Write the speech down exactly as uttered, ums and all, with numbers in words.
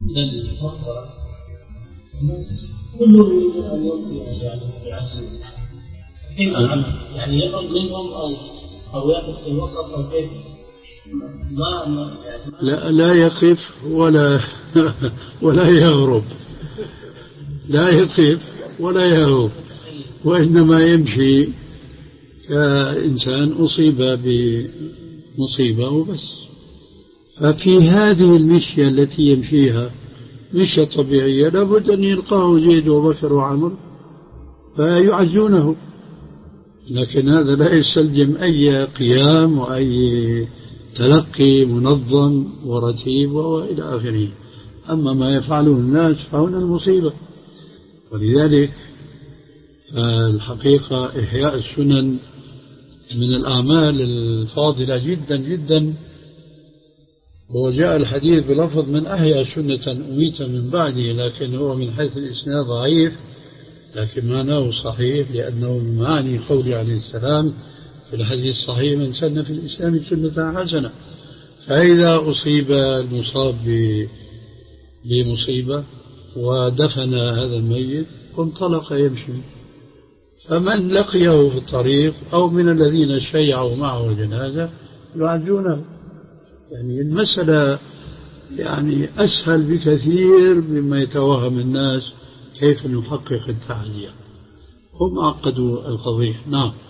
الذي فكر الناس كلهم يريد أن يلقي يعني بعشر كيف العمل؟ يعني يقرب منهم أو أو يقف في الوسط أو كيف؟ ما ما يعني لا لا يقف ولا ولا يغرب، لا يقف ولا يغرب، وإنما يمشي كإنسان أصيب بمصيبة وبس. ففي هذه المشية التي يمشيها مشية طبيعية لابد أن يلقاه زيد وبكر وعمر فيعزونه، لكن هذا لا يستلزم أي قيام وأي تلقي منظم ورتيب وإلى آخره. أما ما يفعله الناس فهنا المصيبة. ولذلك الحقيقة إحياء السنن من الأعمال الفاضلة جدا جدا، وجاء الحديث بلفظ من أحيا سنة أميت من بعده، لكن هو من حيث الإسناد ضعيف، لكن معناه صحيح، لأنه من معاني قوله عليه السلام في الحديث الصحيح من سن في الإسلام سنة حسنة. فإذا أصيب المصاب بمصيبة ودفن هذا الميت وانطلق يمشي، فمن لقيه في الطريق أو من الذين شيعوا معه الجنازة يعزونه. يعني المسألة يعني أسهل بكثير مما يتوهم الناس كيف نحقق التعزية، هم عقدوا القضية. نعم.